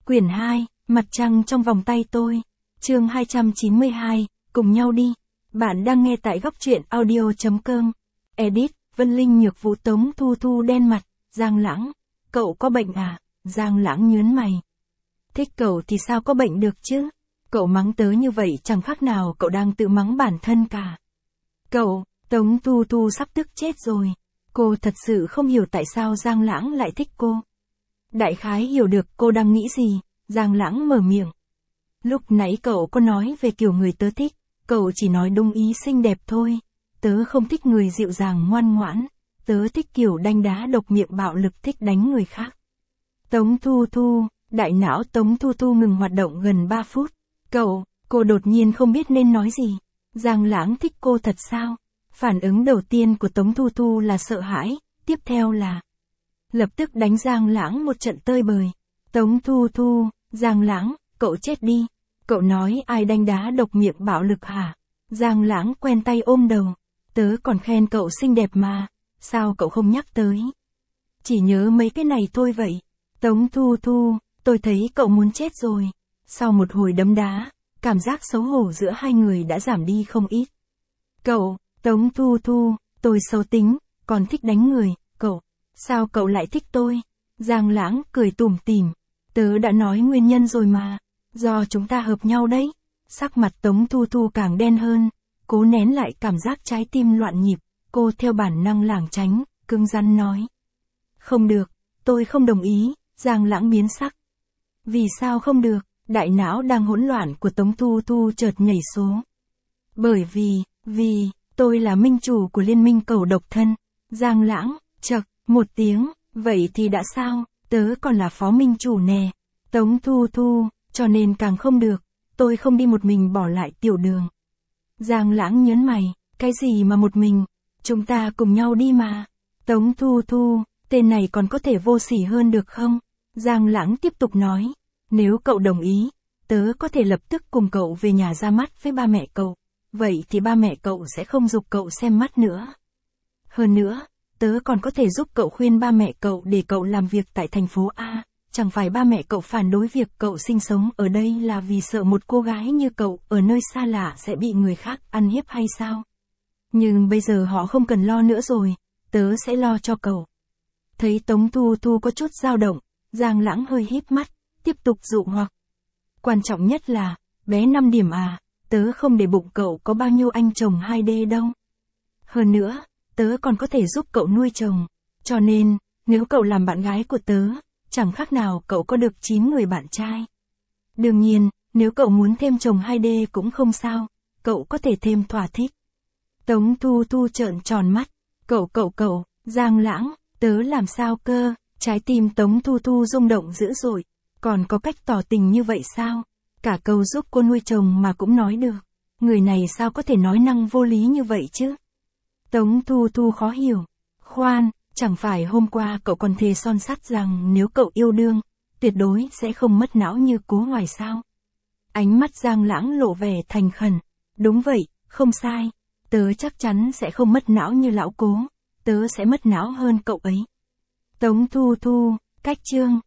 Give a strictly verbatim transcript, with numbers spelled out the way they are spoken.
Quyển hai, Mặt trăng trong vòng tay tôi. Chương hai trăm chín mươi hai, cùng nhau đi. Bạn đang nghe tại góc truyện audio chấm com. Edit, Vân Linh Nhược Vũ. Tống Thu Thu đen mặt. Giang Lãng, cậu có bệnh à? Giang Lãng nhớn mày. Thích cậu thì sao có bệnh được chứ? Cậu mắng tớ như vậy chẳng khác nào cậu đang tự mắng bản thân cả. Cậu, Tống Thu Thu sắp tức chết rồi. Cô thật sự không hiểu tại sao Giang Lãng lại thích cô. Đại khái hiểu được cô đang nghĩ gì, Giang Lãng mở miệng. Lúc nãy cậu có nói về kiểu người tớ thích, cậu chỉ nói đúng ý xinh đẹp thôi. Tớ không thích người dịu dàng ngoan ngoãn, tớ thích kiểu đanh đá độc miệng bạo lực, thích đánh người khác. Tống Thu Thu, đại não Tống Thu Thu ngừng hoạt động gần ba phút. Cậu, cô đột nhiên không biết nên nói gì. Giang Lãng thích cô thật sao? Phản ứng đầu tiên của Tống Thu Thu là sợ hãi, tiếp theo là lập tức đánh Giang Lãng một trận tơi bời. Tống Thu Thu, Giang Lãng, cậu chết đi. Cậu nói ai đanh đá độc miệng bạo lực hả? Giang Lãng quen tay ôm đầu. Tớ còn khen cậu xinh đẹp mà, sao cậu không nhắc tới? Chỉ nhớ mấy cái này thôi vậy. Tống Thu Thu, tôi thấy cậu muốn chết rồi. Sau một hồi đấm đá, cảm giác xấu hổ giữa hai người đã giảm đi không ít. Cậu, Tống Thu Thu, tôi xấu tính, còn thích đánh người, cậu, sao cậu lại thích tôi? Giang Lãng cười tủm tỉm, tớ đã nói nguyên nhân rồi mà, do chúng ta hợp nhau đấy. Sắc mặt Tống Thu Thu càng đen hơn, cố nén lại cảm giác trái tim loạn nhịp, cô theo bản năng lảng tránh, cứng rắn nói. Không được, tôi không đồng ý. Giang Lãng biến sắc. Vì sao không được? Đại não đang hỗn loạn của Tống Thu Thu chợt nhảy số. Bởi vì, vì, tôi là minh chủ của liên minh cầu độc thân. Giang Lãng, chậc, một tiếng, vậy thì đã sao, tớ còn là phó minh chủ nè. Tống Thu Thu, cho nên càng không được, tôi không đi một mình bỏ lại tiểu đường. Giang Lãng nhớn mày, cái gì mà một mình, chúng ta cùng nhau đi mà. Tống Thu Thu, tên này còn có thể vô sỉ hơn được không? Giang Lãng tiếp tục nói, nếu cậu đồng ý, tớ có thể lập tức cùng cậu về nhà ra mắt với ba mẹ cậu, vậy thì ba mẹ cậu sẽ không giục cậu xem mắt nữa. Hơn nữa, tớ còn có thể giúp cậu khuyên ba mẹ cậu để cậu làm việc tại thành phố A, chẳng phải ba mẹ cậu phản đối việc cậu sinh sống ở đây là vì sợ một cô gái như cậu ở nơi xa lạ sẽ bị người khác ăn hiếp hay sao? Nhưng bây giờ họ không cần lo nữa rồi, tớ sẽ lo cho cậu. Thấy Tống Thu Thu có chút dao động, Giang Lãng hơi híp mắt, tiếp tục dụ hoặc. Quan trọng nhất là, bé năm điểm à, tớ không để bụng cậu có bao nhiêu anh chồng hai D đâu. Hơn nữa, tớ còn có thể giúp cậu nuôi chồng, cho nên, nếu cậu làm bạn gái của tớ, chẳng khác nào cậu có được chín người bạn trai. Đương nhiên, nếu cậu muốn thêm chồng hai D cũng không sao, cậu có thể thêm thỏa thích. Tống Thu Thu trợn tròn mắt, cậu cậu cậu, Giang Lãng, tớ làm sao cơ? Trái tim Tống Thu Thu rung động dữ dội, còn có cách tỏ tình như vậy sao? Cả câu giúp cô nuôi chồng mà cũng nói được. Người này sao có thể nói năng vô lý như vậy chứ? Tống Thu Thu khó hiểu. Khoan, chẳng phải hôm qua cậu còn thề son sắt rằng nếu cậu yêu đương, tuyệt đối sẽ không mất não như Cố Hoài sao? Ánh mắt Giang Lãng lộ vẻ thành khẩn. Đúng vậy, không sai. Tớ chắc chắn sẽ không mất não như lão Cố. Tớ sẽ mất não hơn cậu ấy. Tống Thu Thu, cách chương.